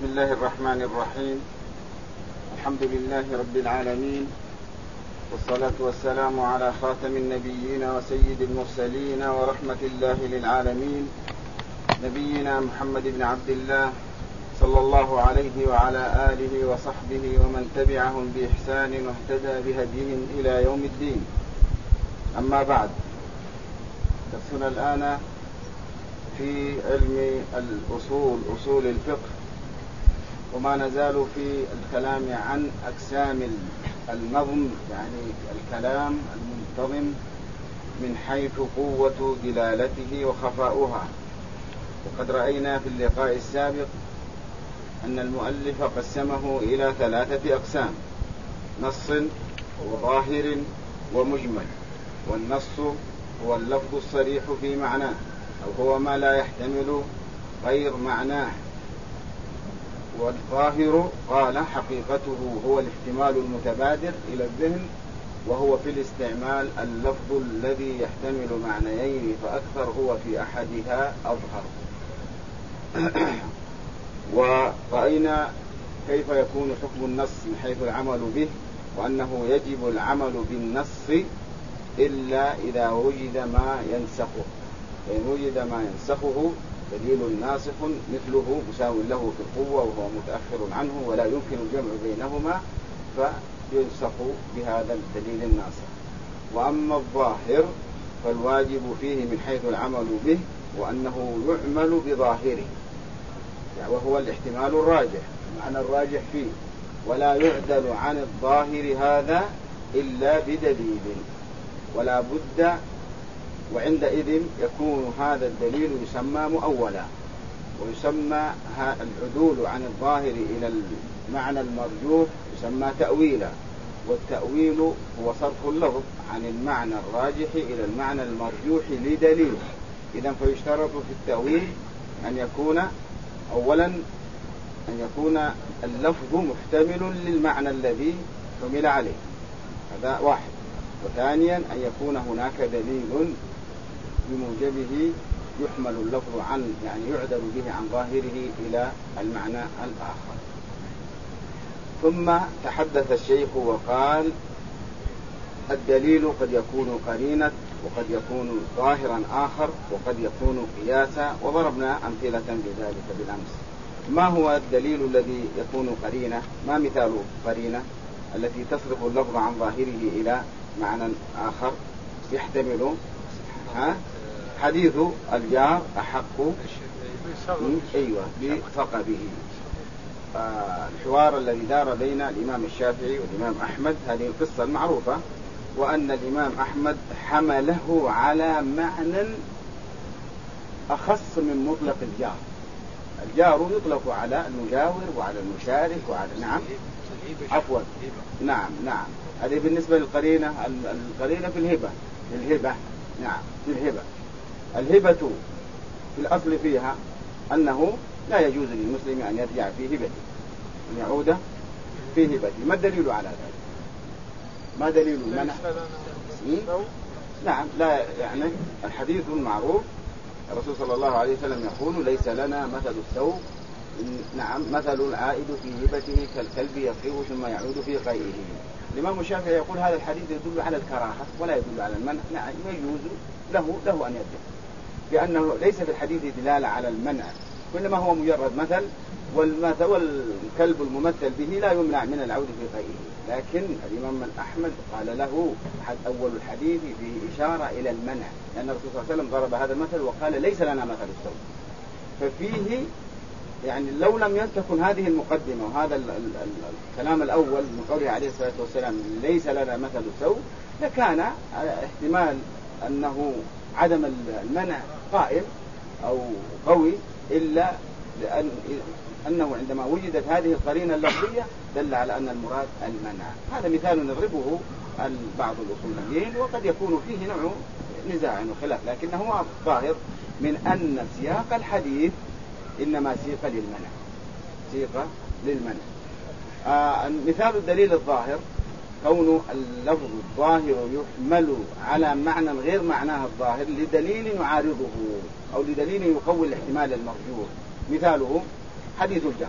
بسم الله الرحمن الرحيم. الحمد لله رب العالمين، والصلاة والسلام على خاتم النبيين وسيد المرسلين ورحمة الله للعالمين، نبينا محمد بن عبد الله صلى الله عليه وعلى آله وصحبه ومن تبعهم بإحسان واهتدى بهديهم إلى يوم الدين. أما بعد، درسنا الآن في علم الأصول، أصول الفقه، وما نزال في الكلام عن أقسام النظم، يعني الكلام المنتظم من حيث قوة دلالته وخفاؤها. وقد رأينا في اللقاء السابق أن المؤلف قسمه إلى 3 أقسام: نص وظاهر ومجمل. والنص هو اللفظ الصريح في معناه، أو هو ما لا يحتمل غير معناه. والظاهر قال حقيقته هو الاحتمال المتبادر إلى الذهن، وهو في الاستعمال اللفظ الذي يحتمل معنيين فأكثر، هو في أحدها أظهر. ورأينا كيف يكون حكم النص من حيث العمل به، وأنه يجب العمل بالنص إلا إذا وجد ما ينسخه. فإن وجد ما ينسخه دليل ناسخ مثله مساو له في القوة وهو متأخر عنه ولا يمكن الجمع بينهما، فينسخ بهذا الدليل الناسخ. وأما الظاهر فالواجب فيه من حيث العمل به، وأنه يعمل بظاهره، وهو الاحتمال الراجح، المعنى الراجح فيه، ولا يعدل عن الظاهر هذا إلا بدليل، ولا بد. وعندئذ يكون هذا الدليل يسمى مؤولا، ويسمى العدول عن الظاهر إلى المعنى المرجوح يسمى تأويلا. والتأويل هو صرف اللفظ عن المعنى الراجح إلى المعنى المرجوح لدليل. إذن فيشترط في التأويل أن يكون أولا أن يكون اللفظ محتمل للمعنى الذي حمل عليه، هذا واحد. وثانيا أن يكون هناك دليل بموجبه يحمل اللفظ عن، يعني يعدل به عن ظاهره إلى المعنى الآخر. ثم تحدث الشيخ وقال: الدليل قد يكون قرينة، وقد يكون ظاهرا آخر، وقد يكون قياسا، وضربنا أمثلة بذلك بالأمس. ما هو الدليل الذي يكون قرينة؟ ما مثال قرينة التي تصرف اللفظ عن ظاهره إلى معنى آخر يحتمل؟ حديث الجار أحق بثقبه. الحوار الذي دار بين الإمام الشافعي والإمام أحمد، هذه القصة المعروفة، وأن الإمام أحمد حمله على معنى أخص من مطلق الجار. الجار يطلق على المجاور وعلى المشارك وعلى نعم. هذه بالنسبة للقرينة. القرينة في الهبة. نعم، في الهبة. الهبة في الأصل فيها أنه لا يجوز للمسلم أن يرجع في هبته، أن يعود في هبته. ما الدليل على ذلك؟ ما دليل المنع؟ نعم، لا، يعني الحديث المعروف، الرسول صلى الله عليه وسلم يقول: ليس لنا مثل السوء، نعم، مثل العائد في هبته كالكلب يقيء ثم يعود في قيئه. الإمام الشافعي يقول هذا الحديث يدل على الكراهة ولا يدل على المنع. نعم، يجوز له أن يرجع، لأنه ليس في الحديث دلالة على المنع، وإنما هو مجرد مثل، والكلب الممثل به لا يمنع من العود في قيئه. لكن الإمام أحمد قال له أول الحديث فيه إشارة إلى المنع، لأن الرسول صلى الله عليه وسلم ضرب هذا المثل وقال: ليس لنا مثل السوء. ففيه يعني لو لم تكن هذه المقدمة وهذا الكلام الأول من قوله عليه الصلاة والسلام ليس لنا مثل السوء، لكان احتمال أنه عدم المنع قائم أو قوي، إلا أنه عندما وجدت هذه القرينة اللفظية دل على أن المراد المنع. هذا مثال نضربه بعض الأصوليين، وقد يكون فيه نوع نزاع وخلاف، لكنه ظاهر من أن سياق الحديث إنما سيق للمنع. مثال الدليل الظاهر كون اللفظ الظاهر يحمل على معنى غير معناه الظاهر لدليل يعارضه أو لدليل يقوي الاحتمال المرجوح. مثاله حديث الجهر،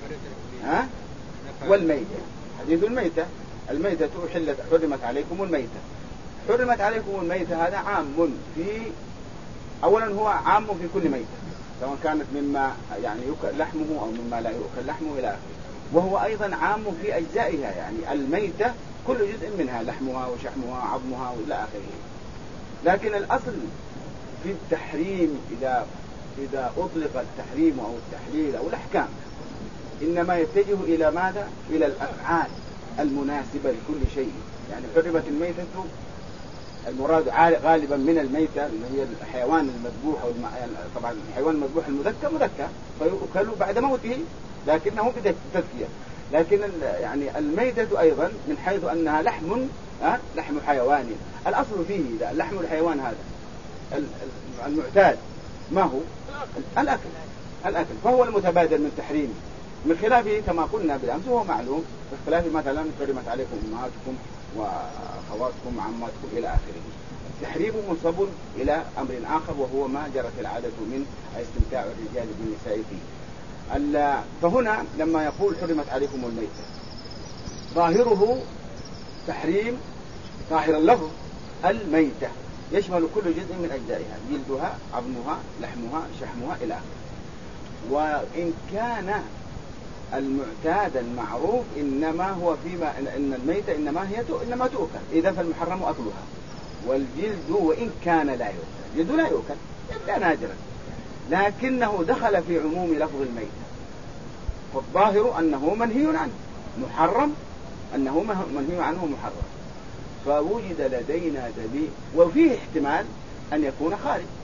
ها؟ والميتة، حديث الميتة، الميتة حرمت عليكم الميتة. حرمت عليكم الميتة هذا عام في، أولا هو عام في كل ميتة، سواء كانت مما يعني يؤكل لحمه أو مما لا يؤكل لحمه إلى آخره. وهو أيضا عام في أجزائها، يعني الميتة كل جزء منها لحمها وشحمها عظمها وإلى آخره. لكن الأصل في التحريم إذا أطلق التحريم أو التحليل أو الأحكام إنما يتجه إلى ماذا؟ إلى الأفعال المناسبة لكل شيء. يعني حرمت الميتة، المراد غالبا من الميتة اللي هي الحيوان المذبوح، طبعا الحيوان المذبوح مذكى فيؤكل بعد موته لكنه بتذكية. لكن يعني الميتة أيضا من حيث أنها لحم حيوان، الأصل فيه لحم الحيوان هذا المعتاد ما هو الأكل، فهو المتبادل من تحريمه، من خلافه كما قلنا بالأمس هو معلوم، باختلاف مثلا حرمت عليكم أمهاتكم وأخواتكم وعماتكم إلى آخره. تحريم منصب إلى أمر آخر وهو ما جرت العادة من استمتاع الرجال بالنساء فيه. فهنا لما يقول حرمت عليكم الميتة ظاهره تحريم، ظاهر اللفظ الميتة يشمل كل جزء من أجزائها، جلدها عظمها لحمها شحمها إلى آخره. وإن كان المعتاد المعروف إنما هو فيما إن الميتة إنما تؤكل، إذا فالمحرم أكلها. والجلد وإن كان لا يؤكل، الجلد لا يؤكل لا نادرا، لكنه دخل في عموم لفظ الميتة، فالظاهر أنه منهي عنه محرم، أنه منهي عنه محرم. فوجد لدينا دليل، وفيه احتمال أن يكون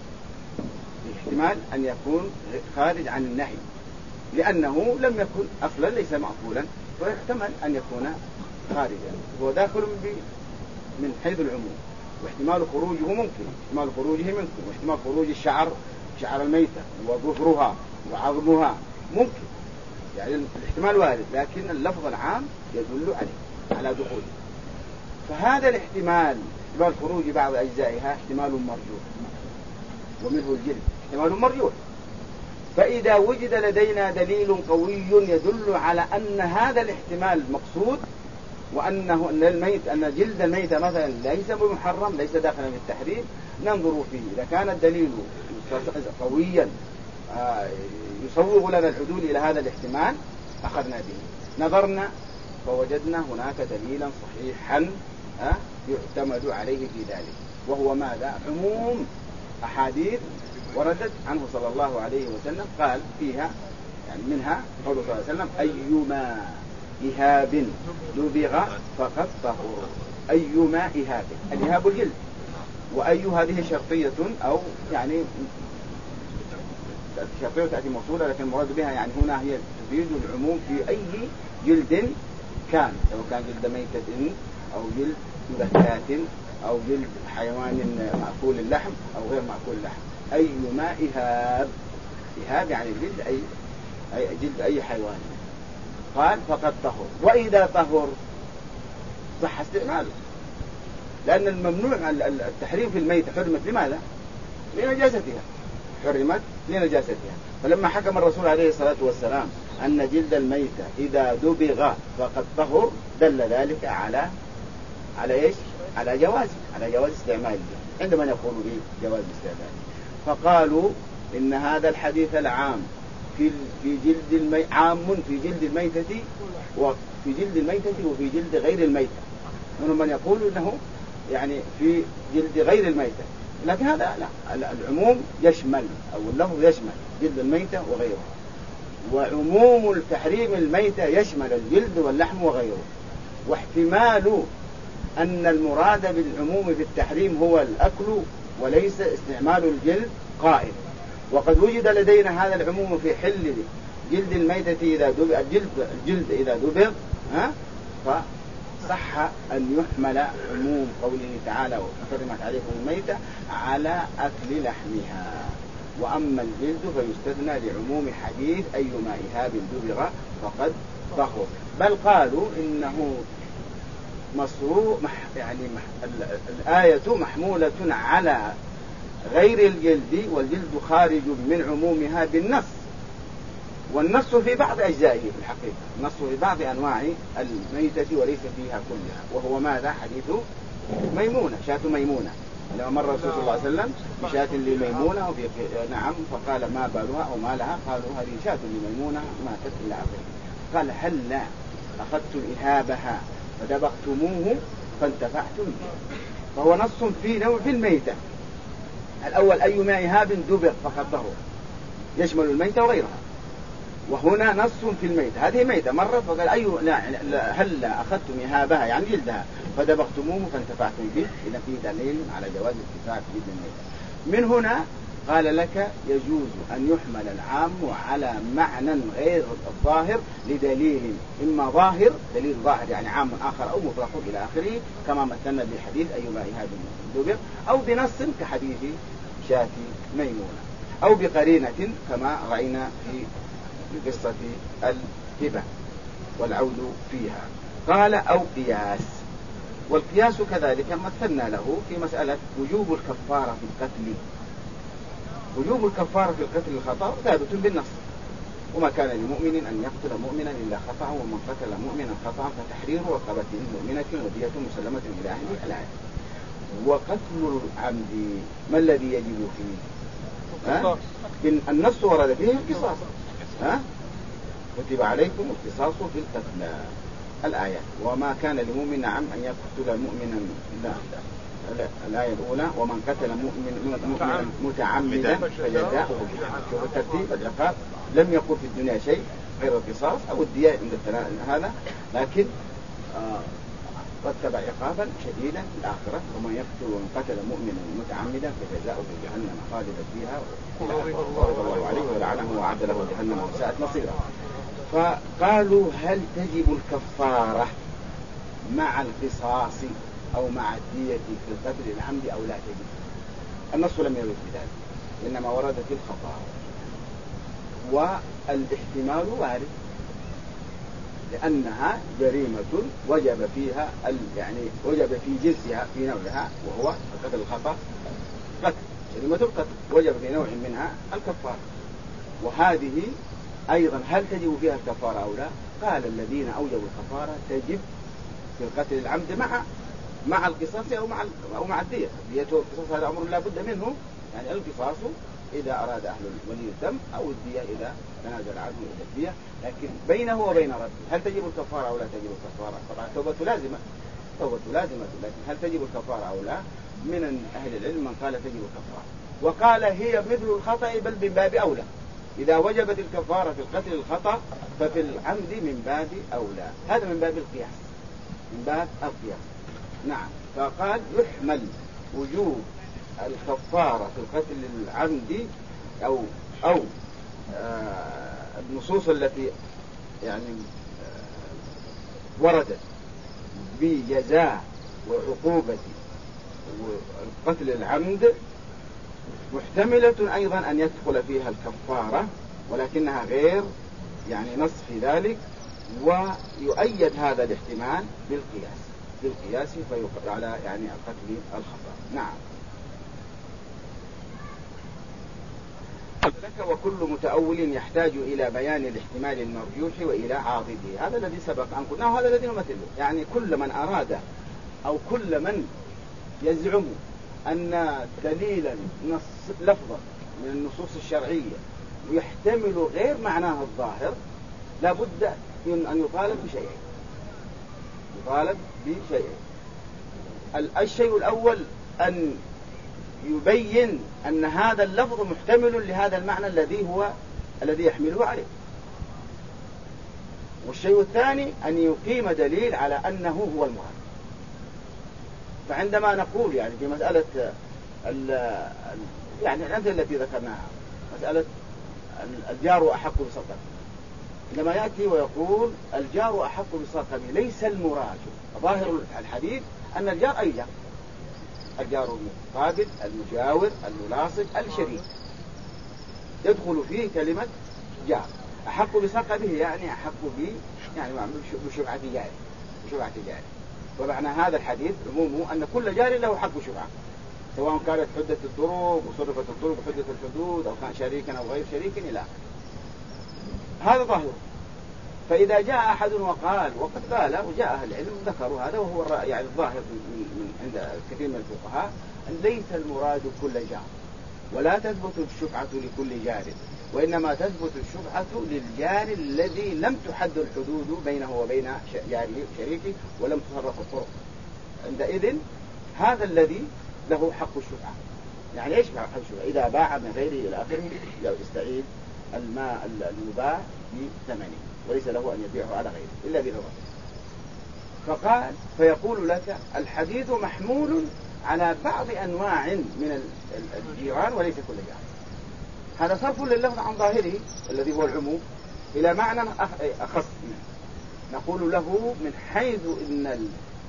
خارج عن النهي، لأنه لم يكن أصلا ليس مأكولا، فيحتمل أن يكون خارجا، هو داخل من حيث العموم. واحتمال خروجه ممكن، احتمال خروجه ممكن، واحتمال خروج شعر الميتة وظفرها وعظمها ممكن، يعني الاحتمال وارد، لكن اللفظ العام يدل على دخوله. فهذا الاحتمال خروج بعض أجزائها احتمال مرجوح، ومنه الجلد احتمال مرجوح. فإذا وجد لدينا دليل قوي يدل على أن هذا الاحتمال مقصود، أن جلد الميتة مثلا ليس بمحرم، ليس داخلا في التحريم، ننظر فيه. إذا كان الدليل قويا يسوغ لنا العدول إلى هذا الاحتمال أخذنا به. نظرنا فوجدنا هناك دليلا صحيحا يعتمد عليه في ذلك، وهو ماذا؟ عموم أحاديث وردت عنه صلى الله عليه وسلم، قال فيها يعني منها قوله صلى الله عليه وسلم: أيما إهاب دبغ فقد طهر. أيما إهاب، الإهاب الجلد، وأي هذه شرطية أو يعني شرطية تأتي موصولة، لكن المراد بها يعني هنا هي تفيد العموم في أي جلد كان، سواء كان جلد ميتة أو جلد مذكاة أو جلد حيوان مأكول اللحم أو غير مأكول اللحم. أيما إهاب يعني الجلد، أي جلد أي حيوان. قال فقد طهر، وإذا طهر صح استعماله، لأن الممنوع التحريم في الميتة حرمت لماذا؟ لنجاستها، حرمت لنجاستها. فلما حكم الرسول عليه الصلاة والسلام أن جلد الميتة إذا دبغ فقد طهر دل ذلك على إيش؟ على جواز استعماله، عندما يقول به جواز استعماله. فقالوا إن هذا الحديث العام في جلد عام في جلد الميتة وفي جلد الميتة وفي جلد غير الميتة. منهم من يقول إنه يعني في جلد غير الميتة، لكن هذا لا، العموم يشمل أو اللفظ يشمل جلد الميتة وغيره، وعموم التحريم الميتة يشمل الجلد واللحم وغيره. واحتمال أن المراد بالعموم في التحريم هو الأكل وليس استعمال الجلد قائم. وقد وجد لدينا هذا العموم في حل جلد الميتة إذا دبغ، الجلد إذا دبغ، فصح أن يحمل عموم قوله تعالى: وحرمت عليكم الميتة على أكل لحمها. وأما الجلد فيستثنى لعموم حديث أيما إهاب دبغ فقد طهر. بل قالوا إنه الآية محمولة على غير الجلد، والجلد خارج من عمومها بالنص، والنص في بعض أجزائه في الحقيقة، النص في بعض أنواع الميتة وليس فيها كلها، وهو ماذا؟ حديث ميمونة، شاة ميمونة، لما مر الرسول صلى الله عليه وسلم بشاة لميمونة وفي نعم، فقال ما بالها أو ما لها؟ قالوا هذه شاة لميمونة ماتت إلى آخره. قال هل أخذتم إهابها فدبغتموه فانتفعتم به. فهو نص في نوع الميتة. الأول أي ما إهاب دبغ فقد ضره، يشمل الميتة وغيرها. وهنا نص في الميتة، هذه ميتة مرت فقال أي هل أخذتم إهابها يعني جلدها فدبغتموه فانتفعتم به، إذا فيه دليل على جواز الانتفاع بجلد الميتة. من هنا قال لك يجوز أن يحمل العام على معنى غير الظاهر لدليل إما ظاهر، دليل ظاهر يعني عام آخر أو مطلق إلى آخره، كما مثلنا بالحديث أيما إهاب دبغ، أو بنص كحديث شاة ميمونة، أو بقرينة كما رأينا في قصة الهبة والعود فيها. قال أو قياس، والقياس كذلك مثلنا له في مسألة وجوب الكفارة في القتل. وجوب الكفارة في القتل الخطأ ثابت بالنص، وما كان لمؤمن أن يقتل مؤمنا إلا خطأ، ومن قتل مؤمنا خطأ فتحرير رقبة مؤمنة ودية مسلمة إلى أهله الآية. وقتل العمد ما الذي يجب فيه؟ النص ورد فيه القصاص، كتب عليكم القصاص في القتلى الآية. وما كان لمؤمن نعم أن يقتل مؤمنا، لا الآية الأولى ومن قتل مؤمنا متعمدا فجزاؤه جهنم. شوف الترتيب العقاب، لم يقل في الدنيا شيء غير القصاص أو الدية عند هذا، لكن رتب عقابا شديدا في الآخرة، ومن يقتل ومن قتل مؤمنا متعمدا فجزاؤه جهنم خالدا فيها وغضب الله عليه ولعنه وأعد له جهنم وساءت مصيرا. فقالوا هل تجب الكفارة مع القصاص أو مع الدية في القتل العمد أو لا تجب؟ النص لم يرد بذلك، إنما ورد في الخطأ، والاحتمال وارد، لأنها جريمة وجب فيها يعني وجب في جنسها في نوعها، وهو القتل الخطأ قتل، جريمة القتل وجب في نوع منها الكفارة. وهذه أيضا هل تجب فيها الكفارة أو لا؟ قال الذين أوجبوا الكفارة تجب في القتل العمد مع القصاص أو مع الدية. الدية والقصاص هذا أمر لا بد منه، يعني القصاص إذا أراد أهل ولي الدم، أو الدية إذا تنازل عنه إلى الدية، لكن بينه وبين رده هل تجب الكفارة أو لا تجب الكفارة؟ طبعا توبة لازمة، لكن هل تجب الكفارة أو لا؟ من أهل العلم من قال تجب الكفارة، وقال هي مثل الخطأ بل من باب أولى. إذا وجبت الكفارة في القتل الخطأ ففي العمد من باب أولى، هذا من باب القياس، من باب القياس. نعم، فقال يحمل وجوب الكفارة في القتل العمد أو النصوص التي يعني وردت بجزاء وعقوبة القتل العمد محتملة أيضا أن يدخل فيها الكفارة، ولكنها غير يعني نص في ذلك، ويؤيد هذا الاحتمال بالقياس فيقال على يعني القتل الخطأ. نعم. لك وكل متأول يحتاج إلى بيان الاحتمال المرجوح وإلى عاضده، هذا الذي سبق أن قلناه وهذا الذي نمثله. يعني كل من أراد أو كل من يزعم أن دليلا لفظا من النصوص الشرعية يحتمل غير معناه الظاهر لا بد أن يطالب بشيئين. الشيء الأول أن يبين أن هذا اللفظ محتمل لهذا المعنى الذي يحمله عليه. والشيء الثاني أن يقيم دليل على أنه هو المراد. فعندما نقول يعني في مسألة يعني الأمثلة التي ذكرناها، مسألة الجار أحق بصدقه، عندما يأتي ويقول الجار أحق بصدقه، ليس المراد ظاهر الحديث أن الجار أي جار، الجار المقابل المجاور الملاصق الشريك، يدخل فيه كلمة جار. أحق بصدقه يعني أحق يعني بشفعة جاره. ومعنى هذا الحديث عمومه أن كل جار له حق شفعة، سواء كانت حدة الطرق وصرفت الطرق وحدة الحدود، أو كان شريكا أو غير شريك إلى هذا ظاهره. فإذا جاء أحد وقال، وقد قال وجاء أهل العلم ذكروا هذا، وهو يعني الظاهر من عند كثير من الفقهاء، أن ليس المراد كل جار، ولا تثبت الشفعة لكل جار، وإنما تثبت الشفعة للجار الذي لم تحد الحدود بينه وبين جاره شريكه ولم تفرق الطرق. عندئذ هذا الذي له حق الشفعة. يعني إيش حق الشفعة؟ إذا باع من غيره إلى آخره يستعيد الماء المباع بثمنه، وليس له أن يبيعه على غيره إلا برضا. فقال فيقول لك الحديث محمول على بعض أنواع من الجيران وليس كل جار. هذا صرف لللفظ عن ظاهره الذي هو العموم إلى معنى أخص منه. نقول له من حيث إن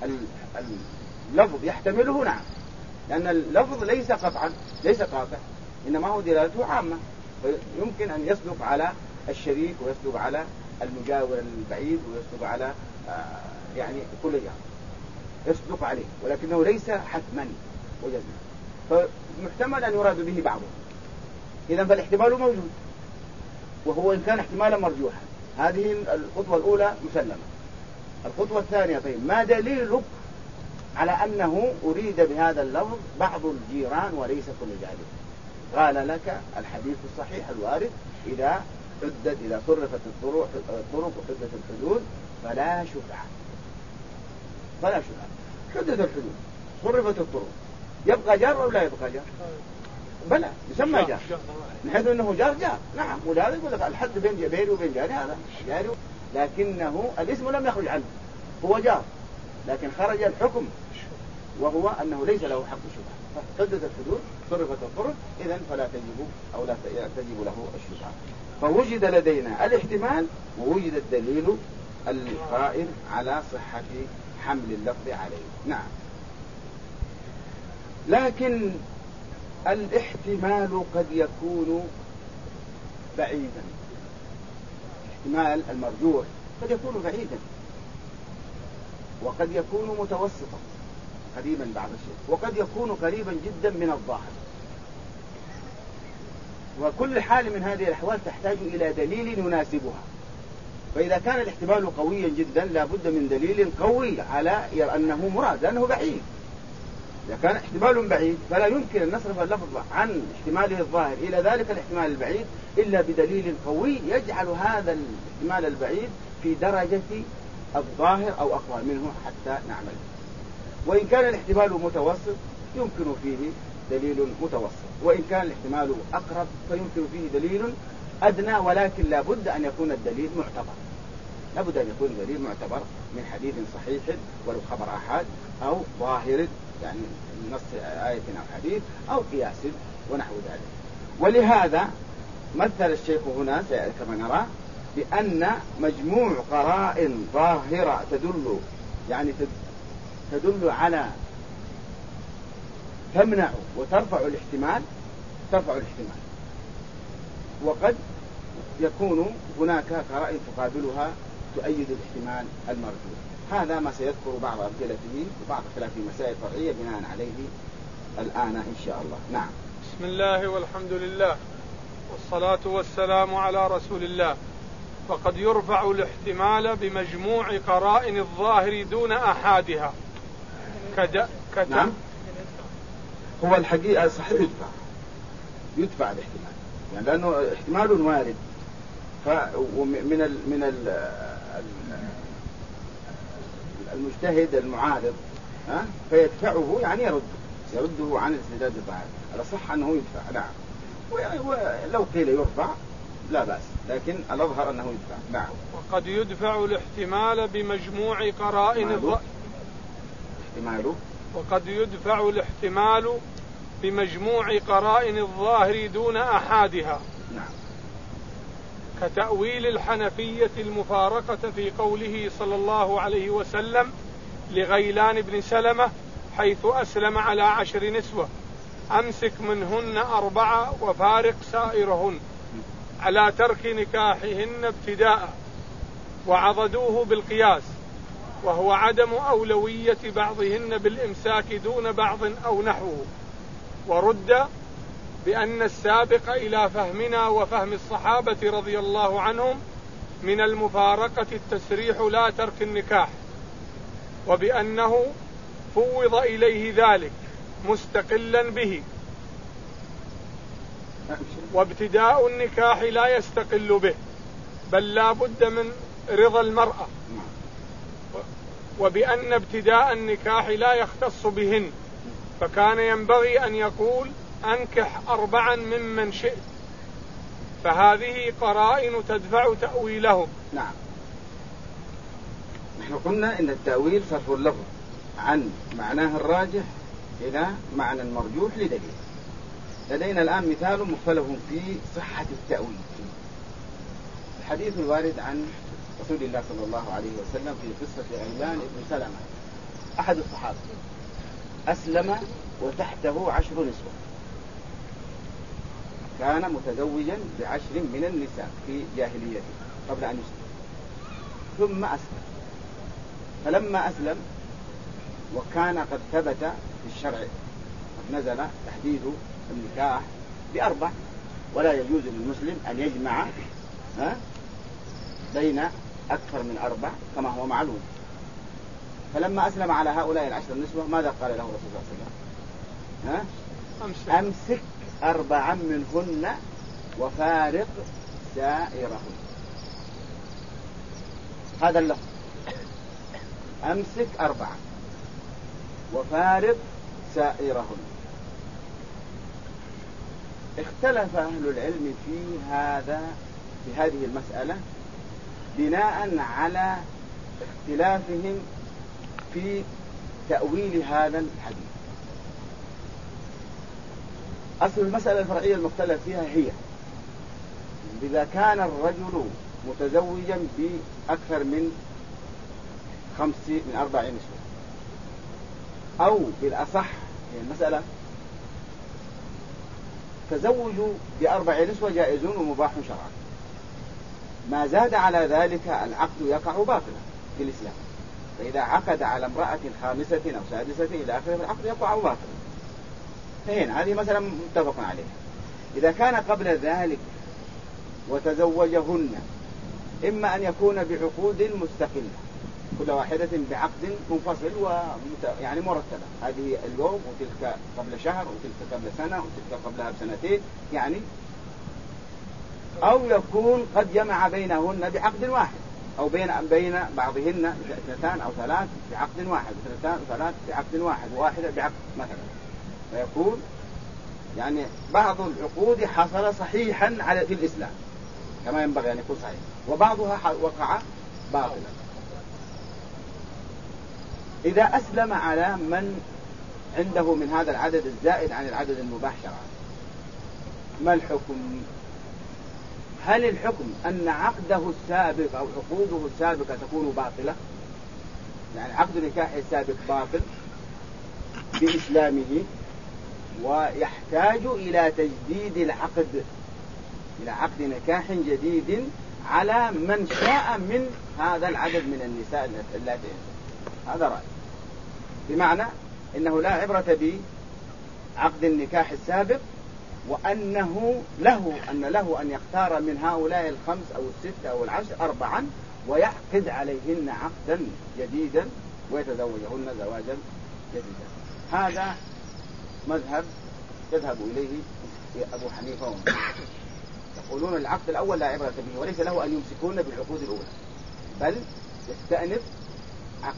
اللفظ يحتمله نعم، لأن اللفظ ليس قطعا، ليس قاطع، إنما هو دلالته عامة، فيمكن أن يصدق على الشريك ويصدق على المجاور البعيد ويصدق على يعني كل جار يصدق عليه، ولكنه ليس حتما وجزما، فمحتمل أن يراد به بعضه. إذن فالاحتمال موجود، وهو إن كان احتمالا مرجوحا. هذه الخطوة الأولى مسلمة. الخطوة الثانية، طيب ما دليلك على أنه أريد بهذا اللفظ بعض الجيران وليس كل جار؟ قال لك الحديث الصحيح الوارد إذا صرفت الطرق وحدت الحدود فلا شفعة. حدت الحدود، صرفت الطرق، يبقى جار أو لا يبقى جار؟ بلى، يسمى جار من حيث أنه جار. نعم، ولهذا يقول لك الحد بيني وبين جاري هذا جاري، لكنه الاسم لم يخرج عنه، هو جار، لكن خرج الحكم وهو أنه ليس له حق الشفعة. فحدت الحدود، صرفت الطرق، إذن فلا تجب أو لا تجب له الشفعة. فوجد لدينا الاحتمال ووجد الدليل القائم على صحة حمل اللفظ عليه. نعم، لكن الاحتمال قد يكون بعيدا، احتمال المرجوح قد يكون بعيدا، وقد يكون متوسطا قريبا بعض الشيء، وقد يكون قريبا جدا من الظاهر. وكل حال من هذه الأحوال تحتاج إلى دليل يناسبها. فإذا كان الاحتمال قويا جدا لا بد من دليل قوي على أنه مراد، لأنه بعيد. إذا كان احتمال بعيد فلا يمكن أن نصرف اللفظ عن احتماله الظاهر إلى ذلك الاحتمال البعيد إلا بدليل قوي يجعل هذا الاحتمال البعيد في درجة الظاهر أو أقوى منه حتى نعمل. وإن كان الاحتمال متوسط يمكن فيه دليل متوسط، وإن كان الاحتمال أقرب فيمكن فيه دليل أدنى، ولكن لا بد أن يكون الدليل معتبر. لا بد أن يكون الدليل معتبر من حديث صحيح ولو خبر أحد، أو ظاهر يعني نص آية أو حديث، أو قياس ونحو ذلك. ولهذا مثل الشيخ هنا كما نرى بأن مجموع قرائن ظاهرة تدل على تمنع وترفع الاحتمال، وقد يكون هناك قرائن تقابلها تؤيد الاحتمال المرجوح. هذا ما سيذكر بعض أمثلته وبعض خلاف مسائل فرعية بناء عليه الآن إن شاء الله. نعم. بسم الله والحمد لله والصلاة والسلام على رسول الله. وقد يرفع الاحتمال بمجموع قرائن الظاهر دون أحادها نعم. هو الحقيقة صحيح يدفع الاحتمال، يعني لأنه احتمال وارد، من المجتهد المعارض فيدفعه، يعني يرده عن الاستدلال الظاهر. على صح أنه يدفع. نعم. ولو قيل يرفع لا بأس، لكن الأظهر أنه يدفع. نعم. وقد يدفع الاحتمال بمجموع قرائن وقد يدفع الاحتمال بمجموع قرائن الظاهر دون أحادها. نعم. كتأويل الحنفية المفارقة في قوله صلى الله عليه وسلم لغيلان بن سلمة حيث أسلم على 10 نسوة: أمسك منهن 4 وفارق سائرهن، على ترك نكاحهن ابتداء، وعضدوه بالقياس، وهو عدم أولوية بعضهن بالإمساك دون بعض أو نحوه. ورد بأن السابق إلى فهمنا وفهم الصحابة رضي الله عنهم من المفارقة التسريح لا ترك النكاح، وبأنه فوض إليه ذلك مستقلا به، وابتداء النكاح لا يستقل به بل لا بد من رضا المرأة، وبأن ابتداء النكاح لا يختص بهن، فكان ينبغي أن يقول أنكح 4 ممن شئت، فهذه قرائن تدفع تأويلهم. نعم، نحن قلنا إن التأويل صرف اللفظ عن معناه الراجح إلى معنى مرجوح لدليل. لدينا الآن مثال مختلف في صحة التأويل. الحديث الوارد عن رسول الله صلى الله عليه وسلم في قصة غيلان بن سلمة، أحد الصحابة، أسلم وتحته 10 نسوة، كان متزوجا ب10 من النساء في جاهليته قبل أن يسلم، ثم أسلم. فلما أسلم وكان قد ثبت في الشرع قد نزل تحديد النكاح ب4، ولا يجوز للمسلم أن يجمع بين أكثر من 4 كما هو معلوم. فلما أسلم على هؤلاء 10 نسوة ماذا قال له رسول الله صلى الله عليه وسلم؟ أمسك 4 منهن وفارق سائرهن. هذا اللفظ، أمسك 4 وفارق سائرهن. اختلف أهل العلم في هذه المسألة بناء على اختلافهم في تأويل هذا الحديث. أصل المسألة الفرعية المختلف فيها هي إذا كان الرجل متزوجا بأكثر من 4 نسوة، أو بالأصح المسألة تزوج ب4 نسوة جائز ومباح شرعا، ما زاد على ذلك العقد يقع باطلا في الإسلام. فإذا عقد على امرأة 5 أو 6 إلى آخره العقد يقع باطلا. فهنا هذه مثلا متفق عليها. إذا كان قبل ذلك وتزوجهن إما أن يكون بعقود مستقلة كل واحدة بعقد منفصل يعني مرتبة، هذه اليوم وتلك قبل شهر وتلك قبل سنة وتلك قبلها ب2 يعني، أو يكون قد جمع بينهن بعقد واحد، أو بين بعضهن 2 أو 3 بعقد واحد، 2 أو 3 بعقد واحد، واحدة بعقد مثلا، فيكون يعني بعض العقود حصل صحيحا في الإسلام كما ينبغي أن يكون صحيح، وبعضها وقع باطلا. إذا أسلم على من عنده من هذا العدد الزائد عن العدد المباح شرعا، ما الحكم؟ هل الحكم أن عقده السابق أو عقوده السابقة تكون باطلة؟ يعني عقد نكاح السابق باطل بإسلامه ويحتاج إلى تجديد العقد، إلى عقد نكاح جديد على من شاء من هذا العدد من النساء اللاتي. هذا رأي، بمعنى إنه لا عبرة بعقد النكاح السابق، وأنه له أن يختار من هؤلاء 5 أو 6 أو 10 4 ويعقد عليهن عقدا جديدا ويتزوجهن زواجا جديدا. هذا مذهب يذهب إليه أبو حنيفة ومالك، يقولون العقد الأول لا عبرة به وليس له أن يمسكون بالعقود الأولى بل يستأنف عقد.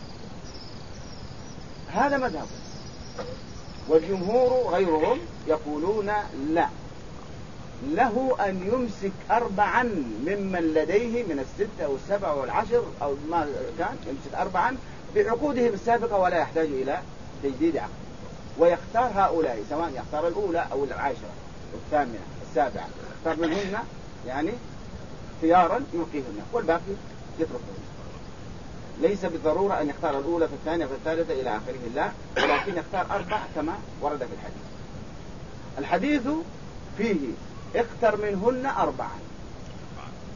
هذا مذهب. والجمهور غيرهم يقولون لا، له أن يمسك 4 ممن لديه من 6 أو 7 أو 10 أو ما كان، يمسك 4 بعقودهم السابقة ولا يحتاج إلى تجديد عقد، ويختار هؤلاء سواء يختار الأولى أو 10 والثامنة 7 يختار منهن يعني خيارا يلقيهن والباقي يتركهن. ليس بالضرورة أن يختار الأولى في الثانية في الثالثة إلى آخره، لا، ولكن يختار 4 كما ورد في الحديث. الحديث فيه اختر منهن 4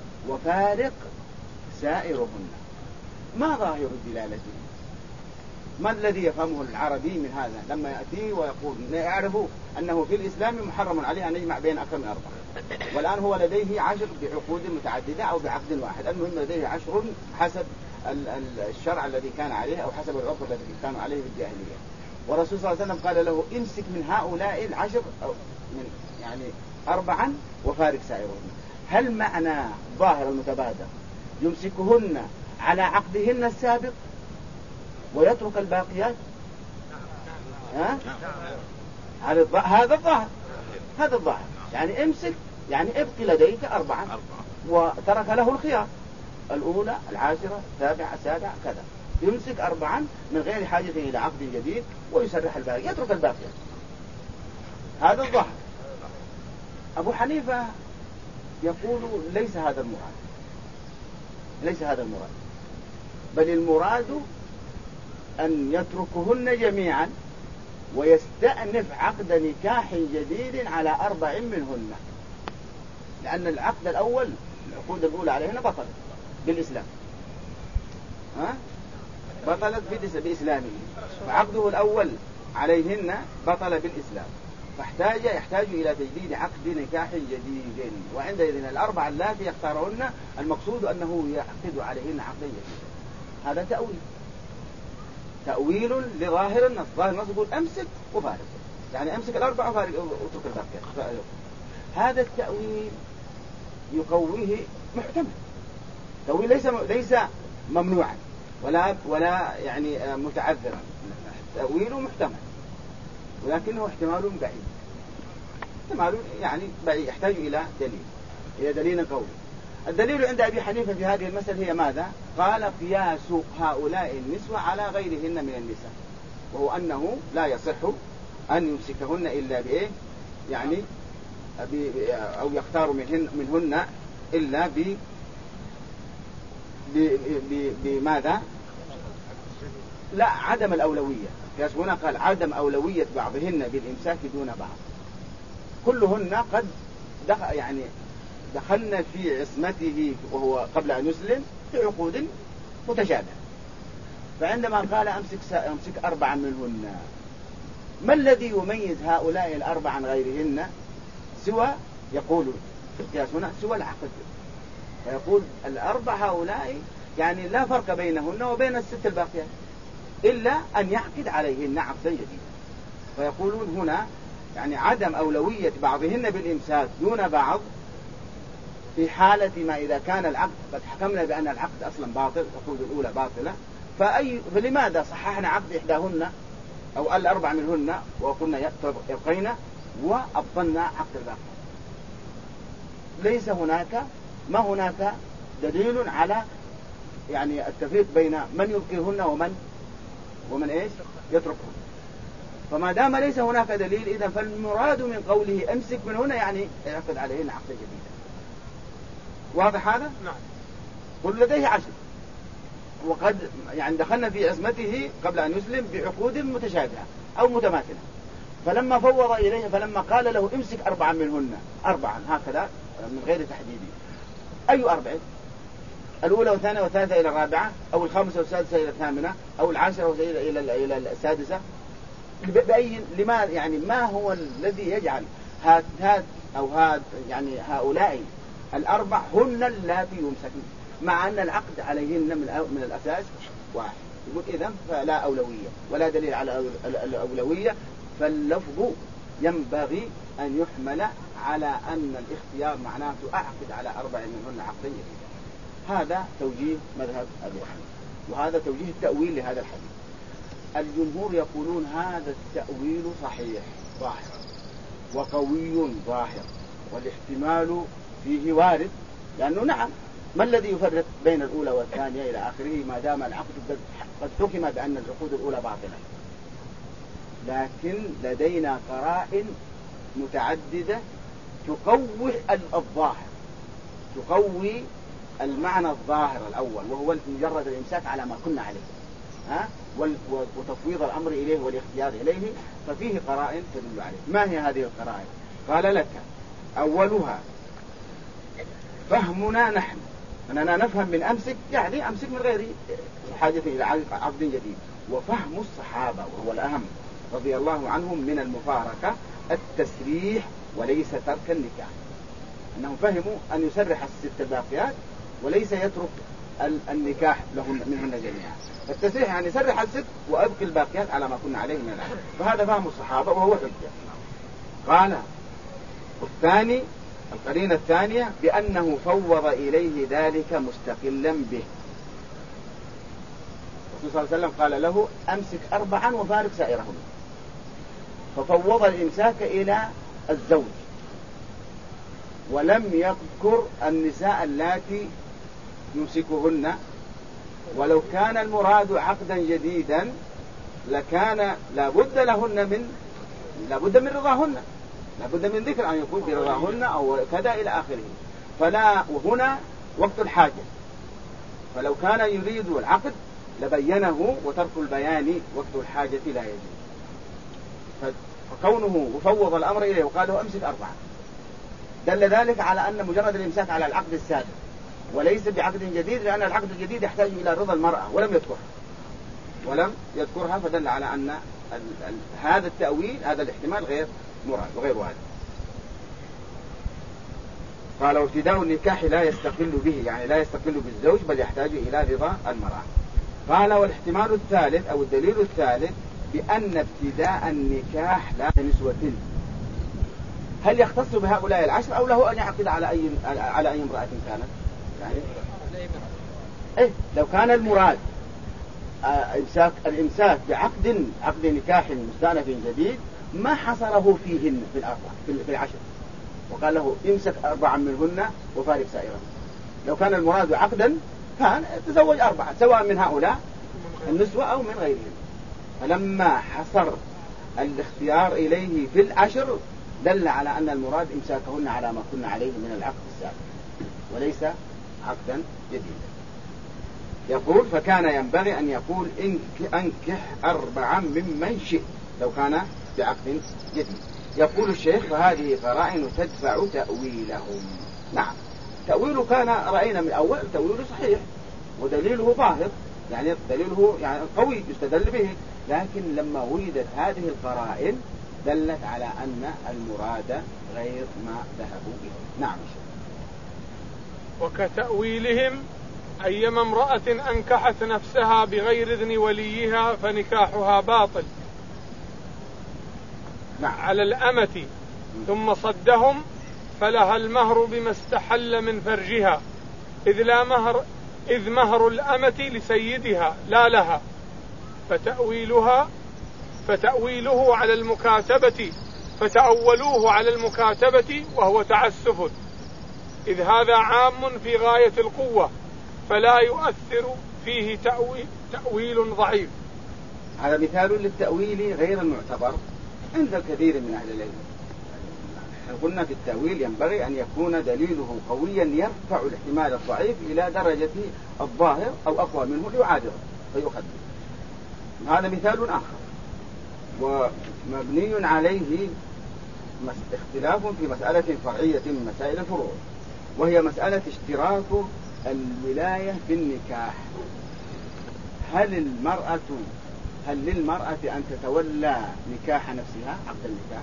وفارق سائرهن. ما ظاهر الدلالة؟ ما الذي يفهمه العربي من هذا لما يأتي ويقول يعرف أنه في الإسلام محرم عليه أن يجمع بين أكثر من 4، والآن هو لديه 10 بعقود متعددة أو بعقد واحد، المهم لديه 10 حسب الشرع الذي كان عليه أو حسب العرف الذي كانوا عليه في الجاهلية. والرسول صلى الله عليه وسلم قال له امسك من هؤلاء 10 أو من يعني 4 وفارق سائرهن. هل معنى ظاهر المتبادر يمسكهن على عقدهن السابق ويترك الباقيات؟ هذا الظاهر، هذا الظاهر، يعني امسك يعني ابقي لديك 4 وترك له الخيار، الأولى 10 7 7 كذا، يمسك 4 من غير حاجة إلى عقد جديد ويسرح الباقي، يترك الباقيات. هذا الظاهر. أبو حنيفة يقول ليس هذا المراد، ليس هذا المراد، بل المراد أن يتركهن جميعا ويستأنف عقد نكاح جديد على 4 منهن، لأن العقد الأول العقود الأولى عليهن بطلت بالإسلام، بطلت بإسلامه، فعقده الأول عليهن بطل بالإسلام، يحتاج إلى تجديد عقد نكاح جديد، وعندئذ 4 اللاتي يختارهن المقصود أنه يعقد عليهن عقدا جديدا. هذا تأويل لظاهر النص. ظاهر النص يقول امسك وفارق، يعني امسك 4 وفارق واترك الباقي. هذا التأويل يقويه محتمل، تأويل ليس ممنوعا ولا يعني متعذرا، تأويله محتمل ولكنه احتمال بعيد، احتمال يعني بعيد يحتاج إلى دليل قوي. الدليل عند أبي حنيفة في هذه المسألة هي ماذا؟ قال قياس هؤلاء النسوة على غيرهن من النساء، وهو أنه لا يصح أن يمسكهن إلا بإيه؟ يعني أو يختار منهن إلا بماذا؟ لا، عدم الأولوية. قياس هنا قال عدم أولوية بعضهن بالإمساك دون بعض، كلهن قد دخلنا في عصمته وهو قبل أن يسلم في عقود متشابهة، فعندما قال أمسك 4 منهن، ما الذي يميز هؤلاء 4 عن غيرهن؟ سوى يقول في القياس هنا سوى العقد، فيقول 4 هؤلاء يعني لا فرق بينهن وبين 6 الباقيات إلا أن يعقد عليهن عقدا جديدا. فيقولون هنا يعني عدم أولوية بعضهن بالإمساك دون بعض في حالة ما إذا كان العقد قد حكمنا بأن العقد أصلا باطل، العقود الأولى باطلة، فلماذا صححنا عقد إحداهن أو 4 منهن وقلنا يبقين وأبطلنا عقد الباقي؟ ليس ما هناك دليل على يعني التفريق بين من يبقيهن ومن إيش يتركهن. فما دام ليس هناك دليل إذا فالمراد من قوله امسك من هنا يعني يعقد عليهن عقد جديدا. واضح هذا؟ نعم. قل لديه 10 وقد يعني دخلنا في عصمته قبل أن يسلم بعقود متشابهة أو متماثلة، فلما فوض إليه فلما قال له امسك 4 منهن 4 هكذا من غير تحديد، أي 4؟ الأولى والثانية والثالثة إلى الرابعة أو الخامسة والسادسة إلى الثامنة أو العاشرة إلى السادسة؟ لما يعني ما هو الذي يجعل يعني هؤلاء 4 هن اللاتي يمسكن مع أن العقد عليهن من الأساس واحد؟ يقول إذن فلا أولوية ولا دليل على الأولوية، فاللفظ ينبغي أن يحمل على أن الاختيار معناته أعقد على 4 منهن عقدا جديدا. هذا توجيه مذهب أبي حنيفة، وهذا توجيه التأويل لهذا الحديث. الجمهور يقولون هذا التأويل صحيح ظاهر وقوي ظاهر، والاحتمال فيه وارد، لأنه نعم ما الذي يفرق بين الأولى والثانية إلى آخره ما دام العقد قد حكم بأن العقود الأولى باطلة؟ لكن لدينا قرائن متعددة تقوي الظاهر، تقوي المعنى الظاهر الأول وهو مجرد الإمساك على ما كنا عليه وتفويض الأمر إليه والاختيار إليه، ففيه قرائن تدل عليه. ما هي هذه القرائن؟ قال لك أولها فهمنا نحن أننا نفهم من أمسك يعني أمسك من غير حاجة إلى عقد جديد. وفهم الصحابة وهو الأهم رضي الله عنهم من المفارقة التسريح وليس ترك النكاح، أنهم فهموا أن يسرح الست الباقيات وليس يترك النكاح لهن منهن جميعا. التسريح يعني يسرح الست وأبقي الباقيات على ما كنا عليه من العهد، فهذا فهم الصحابة وهو حجة. قال الثاني القرينة الثانية بأنه فوض إليه ذلك مستقلا به. الرسول صلى الله عليه وسلم قال له أمسك 4 وفارق سائرهن، ففوض الإمساك إلى الزوج ولم يذكر النساء اللاتي يمسكهن. ولو كان المراد عقدا جديدا لكان لابد من رضاهن، لابد من ذكر أن يكون برضاهن أو كذا إلى آخره. فلا وهنا وقت الحاجة، فلو كان يريد العقد لبينه، وترك البيان وقت الحاجة لا يجوز. فكونه وفوض الأمر إليه وقال له أمسك 4 دل ذلك على أن مجرد الإمساك على العقد السابق وليس بعقد جديد، لأن العقد الجديد يحتاج إلى رضا المرأة ولم يذكرها، فدل على أن هذا التأويل هذا الاحتمال غير مراد وغير وارد. قال وابتداء النكاح لا يستقل به، يعني لا يستقل بالزوج بل يحتاج إلى رضا المرأة. قال والاحتمال الثالث أو الدليل الثالث بأن ابتداء النكاح لا نسوة، هل يختص بهؤلاء 10 أو له أن يعقد على أي امرأة كانت؟ يعني لو كان المراد الإمساك عقد نكاح مستأنف جديد ما حصره فيهن في 10 وقال له امسك 4 منهن وفارق سائرا. لو كان المراد عقدا كان تزوج 4 سواء من هؤلاء النسوة أو من غيرهم. فلما حصر الاختيار إليه في 10 دل على أن المراد إمساكهن على ما كنا عليه من العقد السابق وليس عقدا جديدا. يقول فكان ينبغي أن يقول أنكح 4 ممن شئت لو كان بعقد جديد. يقول الشيخ فهذه قرائن تدفع تأويلهم. نعم تأويله كان رأينا من أول تأويله صحيح ودليله ظاهر، يعني دليله يعني قوي يستدل به، لكن لما وجدت هذه القرائن دلت على أن المراد غير ما ذهبوا به. نعم. وكتأويلهم أيما امرأة أنكحت نفسها بغير إذن وليها فنكاحها باطل. نعم. على الأمة ثم صدهم فلها المهر بما استحل من فرجها، إذ مهر الأمة لسيدها لا لها، فتأويله على المكاتبة فتأولوه على المكاتبة وهو تعسف، إذ هذا عام في غاية القوة فلا يؤثر فيه تأويل ضعيف. هذا مثال للتأويل غير المعتبر عند الكثير من أهل العلم. قلنا في التأويل ينبغي أن يكون دليله قويا يرفع الاحتمال الضعيف إلى درجة الظاهر أو أقوى منه ليعادره فيؤخذ. هذا مثال آخر ومبني عليه اختلاف في مسألة فرعية من مسائل الفروع، وهي مسألة اشتراط الولاية في النكاح. هل للمرأة أن تتولى نكاح نفسها عقد النكاح؟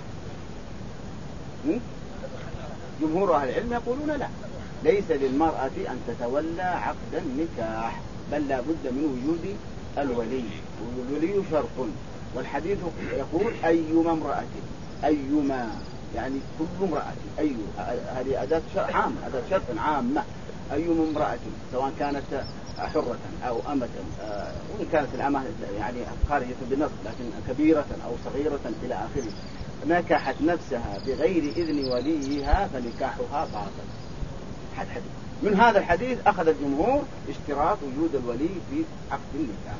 جمهور أهل العلم يقولون لا، ليس للمرأة أن تتولى عقد النكاح، بل لا بد من وجود الولي، والولي شرط. والحديث يقول أيما امرأة، أيما يعني كل امرأة، هذه أداة شرط عامة، أيما امرأة سواء كانت حرة أو أمة، وإن كانت الأمة يعني خارجة بالنص لكن كبيرة أو صغيرة إلى آخره، نكحت نفسها بغير إذن وليها فنكاحها باطل. حديث من هذا الحديث أخذ الجمهور اشتراط وجود الولي في عقد النكاح.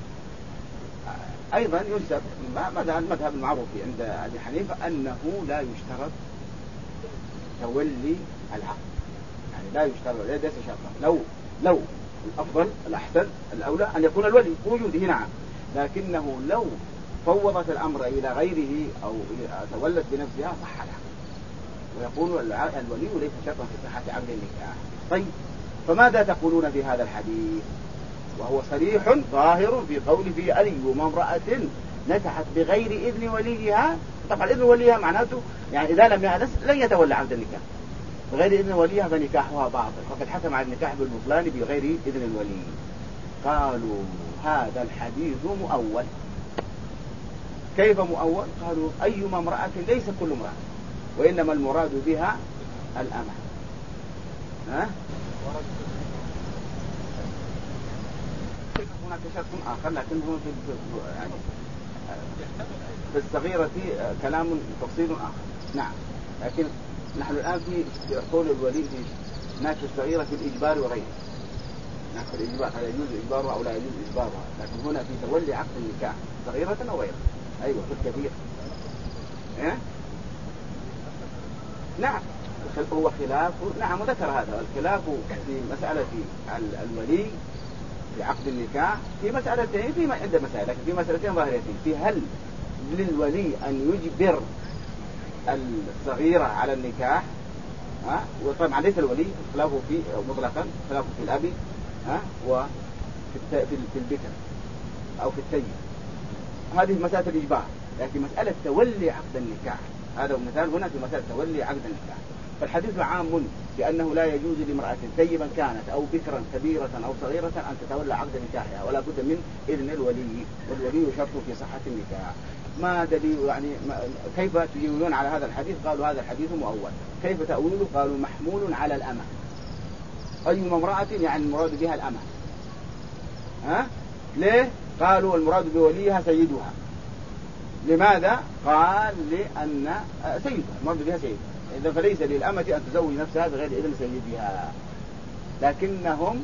أيضا ينسب المذهب المعروف عند أبي حنيفة أنه لا يشترط تولي العقد، يعني لا يشترط، ليس شرطا. لو الأفضل الأحسن الأولى أن يكون الولي وجوده نعم، لكنه لو فوضت الأمر إلى غيره أو تولت بنفسها صح العقد، ويقول الولي ليس شرطا في صحة عقد النكاح. طيب فماذا تقولون في هذا الحديث وهو صريح ظاهر في قول في أيما امرأة نكحت بغير إذن وليها؟ طبعا إذن وليها معناته يعني إذا لم يأنس لن يتولى عقد النكاح، بغير إذن وليها فنكاحها باطل، فقد حكم على النكاح بالبطلان بغير إذن الولي. قالوا هذا الحديث مؤول. كيف مؤول؟ قالوا أيما امرأة ليس كل امرأة، وإنما المراد بها الأمة. هناك شرط آخر لكنه يعني في الصغيرة كلام تفصيل آخر. نعم، لكن نحن الآن في قول الولي في هناك الصغيرة في الإجبار وغيره. هناك في الإجبار هل يجوز إجبارها أو لا يجوز إجبارها، لكن هنا في تولي عقد النكاح صغيرة أو غيرها. أيوة في الكبير. نعم هو خلاف. نعم وذكر هذا الخلاف في مسألة الولي في عقد النكاح في مسألتين، في عدة مسائل، لكن في مسألتين ظاهرتين. في هل للولي أن يجبر الصغيرة على النكاح، وطبعا ليس الولي خلافه في مطلقا، خلافه في الأب وفي البكر أو في التيم، هذه مسألة الإجبار. لكن مسألة تولي عقد النكاح هذا مثال هنا في مسألة تولي عقد النكاح. فالحديث عام بأنه لا يجوز لامرأة ثيبا كانت أو بكرا كبيرة أو صغيرة أن تتولى عقد نكاحها، ولا بد من إذن الولي، والولي شرط في صحة النكاح. ما دليل يعني كيف تجيبون على هذا الحديث؟ قالوا هذا الحديث مؤول. كيف تأويله؟ قالوا محمول على الأمة. أي امرأة يعني المراد بها الأمة. ليه؟ قالوا المراد بوليها سيدها. لماذا؟ قال لأن سيدها المراد بها سيدها، إذا فليس للأمة أن تزوج نفسها بغير إذن سيدها. لكنهم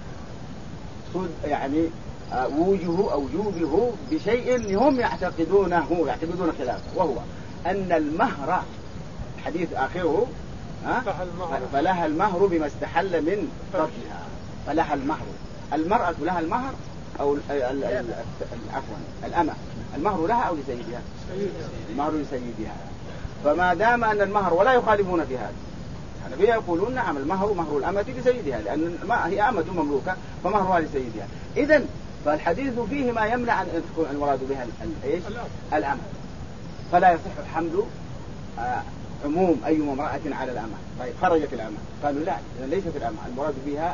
يعني وجوبه بشيء هم يعتقدون خلافه، وهو أن المهر حديث آخره فلها المهر بما استحل من فرجها. فلها المهر، المرأة لها المهر أو عفوا الأمة المهر لها أو لسيدها؟ المهر لسيدها. فما دام أن المهر ولا يخالفون في هذا، الحنفية يقولون نعم المهر مهر الأمة لسيدها، لأن هي أمة مملوكة فمهرها لسيدها. إذن فالحديث فيه ما يمنع أن تكون المراد بها الأمة، فلا يصح حمل عموم أي امرأة على الأمة. طيب خرجت الأمة، قالوا لا ليست الأمة، المراد بها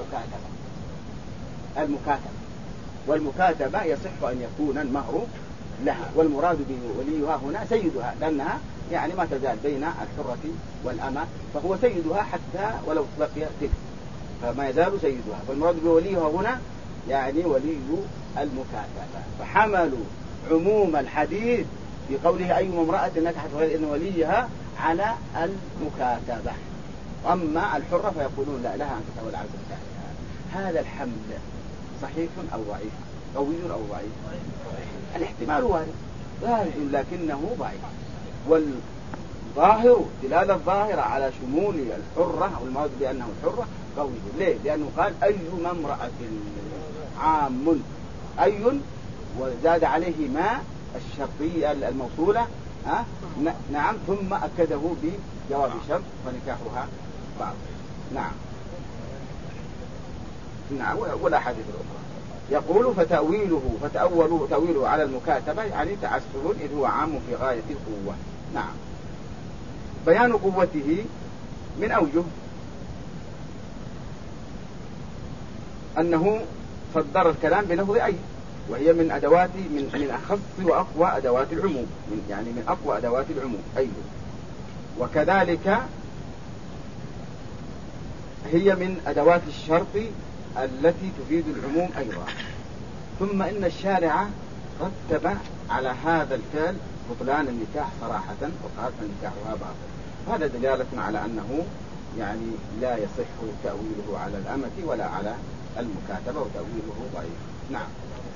المكاتبة، والمكاتبة يصح أن يكون المهر لها، والمراد بوليها هنا سيدها، لأنها يعني ما تزال بين الحرة والأمة، فهو سيدها حتى ولو بقي تلك، فما يزال سيدها. فالمراد بوليها هنا يعني ولي المكاتبة. فحملوا عموم الحديث في قوله أي امرأة نكحت غير إذن وليها على المكاتبة. أما الحرة فيقولون لا لها أن تتولى عقد نكاحها. هذا الحمل صحيح أو ضعيف؟ قوي أو ضعيف؟ الاحتمال وارد لكنه ضعيف. والظاهر دلالة الظاهرة على شمول الحرة أو المراد بأنه الحرة قوي. ليه؟ لأنه قال أيما امرأة عام أي، وزاد عليه ما الشرطية الموصولة نعم، ثم أكده بجواب الشرط فنكاحها بعض. نعم ولا حديث الأخرى. يقول فتأوله على المكاتبة يعني تعسر، إذ هو عام في غاية القوة. نعم. بيان قوته من أوجه أنه صدر الكلام بلفظ أي، وهي من أدوات من أخص وأقوى أدوات العموم، يعني من أقوى أدوات العموم أي، وكذلك هي من أدوات الشرط التي تفيد العموم أيضا. ثم إن الشارع رتب على هذا الفعل بطلان النكاح صراحة، وقال فنكاحها باطل. هذا دلالة على أنه يعني لا يصح تأويله على الأمة ولا على المكاتبة، وتأويله ضعيف. نعم.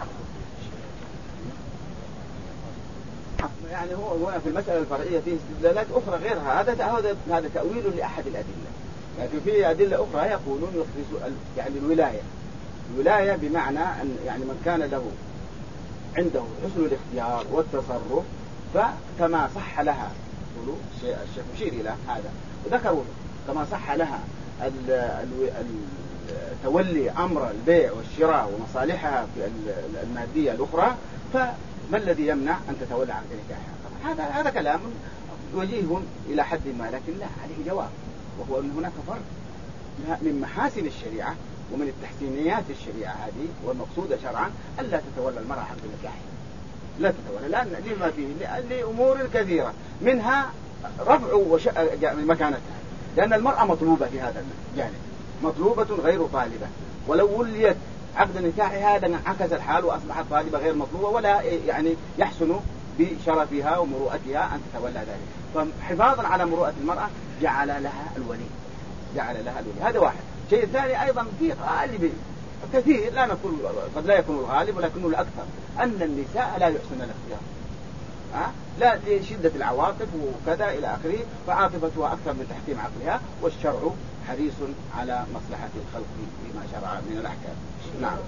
يعني هو هنا في المسألة الفرعية فيه استدلالات أخرى غيرها، هذا تأويل لأحد الأدلة، لكن في أدلة أخرى يقولون يخصص يعني الولاية بمعنى أن يعني من كان له عنده حسن الاختيار والتصرف، فكما صح لها الشيخ مشير إلى هذا وذكروا كما صح لها تولي أمر البيع والشراء ومصالحها في المادية الأخرى، فما الذي يمنع أن تتولى عقد نكاحها؟ هذا كلام وجيه إلى حد ما، لكن لا عليه جواب، وهو أن هناك فرق من محاسن الشريعة ومن التحسينيات الشريعة هذه والمقصودة شرعا ألا تتولى المرأة عقد نكاحها، لا تتولى، لأن لما فيه لأمور كثيرة، منها رفع مكانتها، لأن المرأة مطلوبة في هذا الجانب، مطلوبة غير طالبة، ولو وليت عقد النكاح هذا انعكس الحال وأصبحت طالبة غير مطلوبة، ولا يعني يحسن بشرفها ومروءتها أن تتولى ذلك. فحفاظا على مروءة المرأة جعل لها الولي، هذا واحد. شيء ثاني أيضا في غالب كثير، لا نقول قد لا يكون الغالب ولكنه الأكثر، أن النساء لا يحسن الاختيار، لا لشدة العواطف وكذا إلى آخره، فعاطفتها أكثر من تحكيم عقلها، والشرع حريص على مصلحة الخلق بما شرع من الأحكام. نعم.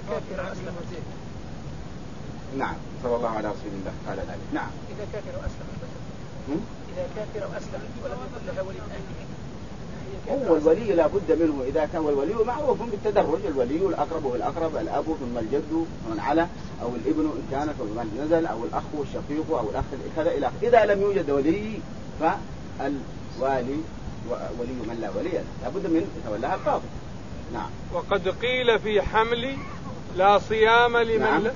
نعم، صلى الله على رسول الله قال ذلك. نعم. إذا كافر أسلم ولم يكن لها ولي من أهله، هو الولي لا بد منه إذا كان الولي معروف بالتدرج، الولي الأقرب هو الأقرب، الأب ثم الجد ومن على، أو الابن إن كانت ومن نزل، أو الأخ والشقيق أو الأخ كذا إلى آخره. إذا لم يوجد ولي فالوالي ولي من لا ولي له، لا بد من يتولاها القاضي. نعم. وقد قيل في حمل لا صيام لمن نعم.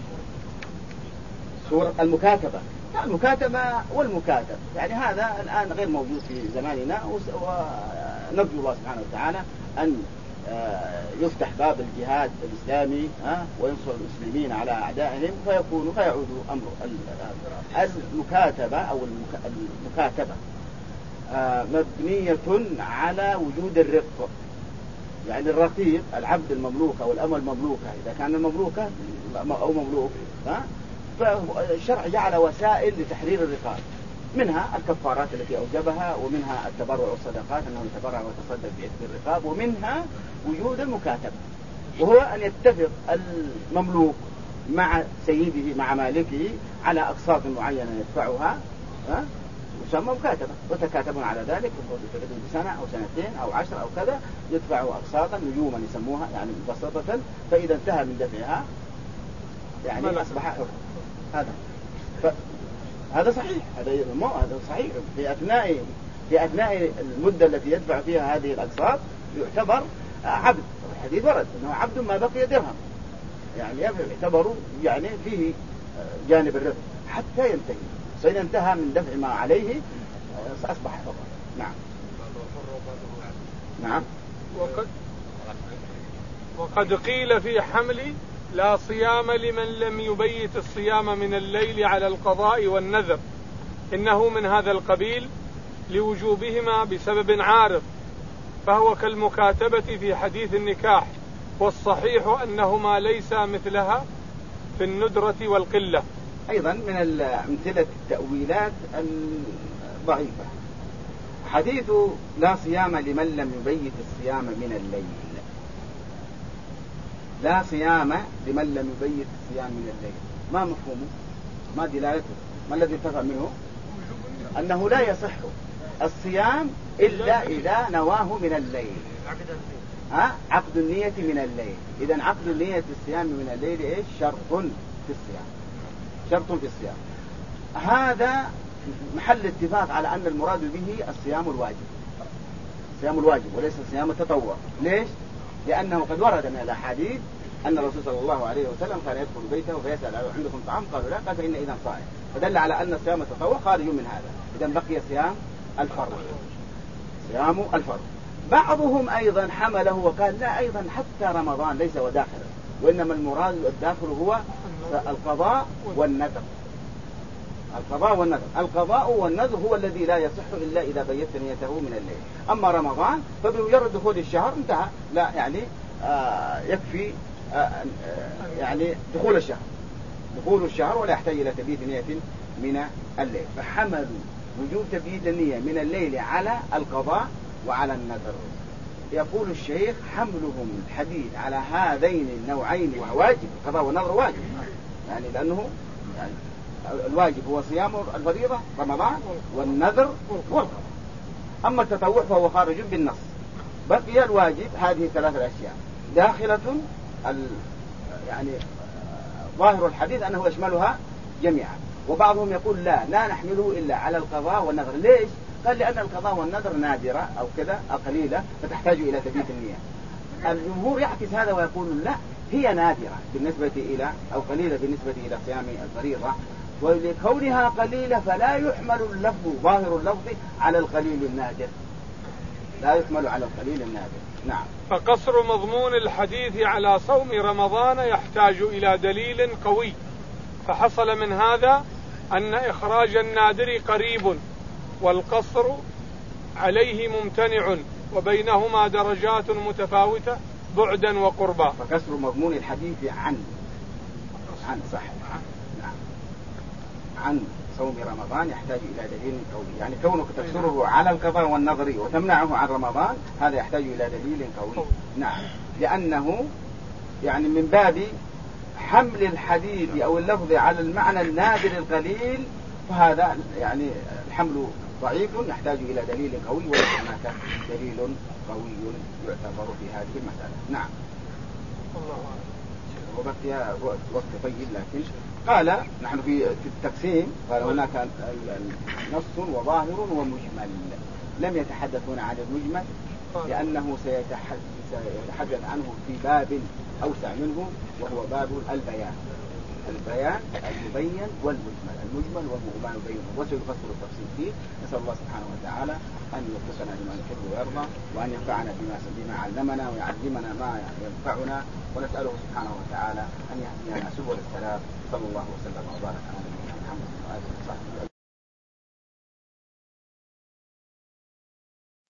سورة المكاتبة، المكاتبة والمكاتب، يعني هذا الآن غير موجود في زماننا، ونرجو الله سبحانه وتعالى أن يفتح باب الجهاد الإسلامي وينصر المسلمين على أعدائهم، فيعود أمر المكاتبة أو المكاتبة مبنية على وجود الرق، يعني الرقيق العبد المملوك أو الأمة المملوكة، إذا كان المملوكة أو مملوك، فالشرع جعل وسائل لتحرير الرقاب، منها الكفارات التي أوجبها، ومنها التبرع والصدقات أنه يتبرع ويتصدق بعتق الرقاب، ومنها وجود المكاتبة، وهو أن يتفق المملوك مع سيده مع مالكه على أقساط معينة يدفعها، يسمى مكاتبة، وتكاتبون على ذلك بسنة أو سنتين أو 10 أو كذا، يدفعوا أقساطا نجوما يسموها يعني مبسطة، فإذا انتهى من دفعها يعني أصبح حر. هذا صحيح، هذا صحيح في أثناء المدة التي يدفع فيها هذه الأقساط يعتبر عبد. الحديث ورد أنه عبد ما بقي درهم، يعني يعتبر يعني فيه جانب الرفق حتى ينتهي، فإذا انتهى من دفع ما عليه أصبح حر. نعم. نعم. وقد قيل في حمل لا صيام لمن لم يبيت الصيام من الليل على القضاء والنذر، إنه من هذا القبيل لوجوبهما بسبب عارض، فهو كالمكاتبة في حديث النكاح، والصحيح أنهما ليس مثلها في الندرة والقلة. أيضا من أمثلة التأويلات الضعيفة حديث لا صيام لمن لم يبيت الصيام من الليل. لا صيام لمن لم يبيت الصيام من الليل، ما مفهومه؟ ما دلالته؟ ما الذي تفهم منه؟ أنه لا يصح الصيام إلا إذا نواه من الليل، عقد النية من الليل. إذن عقد النية الصيام من الليل إيش؟ شرط في الصيام، شرط في الصيام. هذا محل اتفاق على أن المراد به الصيام الواجب، الصيام الواجب وليس الصيام التطوع. ليش؟ لأنه قد ورد من الأحاديث أن الرسول صلى الله عليه وسلم كان يدخل بيته فيسأل عندكم طعام؟ قالوا لا، قال فإن إذن صائم، فدل على أن الصيام التطوع خارج من هذا. إذن بقي صيام الفرض، صيام الفرض. بعضهم أيضا حمله وقال لا، أيضا حتى رمضان ليس وداخلا، وإنما المراد الداخل هو القضاء والنذر. القضاء والنذر، القضاء والنذر هو الذي لا يصح إلا إذا بيت نيته من الليل. أما رمضان فبمجرد دخول الشهر انتهى، لا يعني يكفي يعني دخول الشهر ولا يحتاج إلى تبييت نية من الليل. فحملوا وجوب تبييت النية من الليل على القضاء وعلى النذر. يقول الشيخ حملهم الحديث على هذين النوعين واجب، القضاء والنذر واجب، يعني لأنه يعني الواجب هو صيام الفريضة رمضان والنذر والقضاء. أما التطوع فهو خارج بالنص، بقي الواجب هذه ثلاث أشياء داخلة يعني ظاهر الحديث أنه يشملها جميعا. وبعضهم يقول لا نحمله إلا على القضاء والنذر. ليش؟ قال لأن القضاء والنذر نادرة أو كذا أو قليلة فتحتاج إلى تبييت النية. الجمهور يعكس هذا ويقول لا، هي نادرة بالنسبة إلى أو قليلة بالنسبة إلى صيام الفريضة، ولكونها قليلة فلا يحمل اللفظ ظاهر اللفظ على القليل النادر، لا يحمل على القليل النادر. نعم. فقصر مضمون الحديث على صوم رمضان يحتاج إلى دليل قوي، فحصل من هذا أن إخراج النادر قريب والقصر عليه ممتنع، وبينهما درجات متفاوتة بعدا وقربا. فكسر مضمون الحديث عن صح نعم عن صوم رمضان يحتاج إلى دليل قوي، يعني كونك تكسره على القضاء والنظر وتمنعه عن رمضان هذا يحتاج إلى دليل قوي. نعم، لأنه يعني من باب حمل الحديث أو اللفظ على المعنى النادر القليل، فهذا يعني الحمل ضعيف يحتاج إلى دليل قوي، وليس هناك دليل قوي يعتبر في هذه المسألة. نعم. وبقي وقت طيب، لكن قال نحن في التقسيم قال هناك نص وظاهر ومجمل. لم يتحدث هنا عن المجمل لأنه سيتحدث عنه في باب أوسع منه، وهو باب البيان المبين والمجمل. المجمل وهو ما يبين وسيفسر التفصيل فيه. نسأل الله سبحانه وتعالى أن يوفقنا لما يحب ويرضى، وأن ينفعنا بما علمنا ويعلمنا ما ينفعنا، ونسأله سبحانه وتعالى أن يهدينا سبل السلام. صلى الله وسلم وبارك على نبينا محمد وآله وصحبه.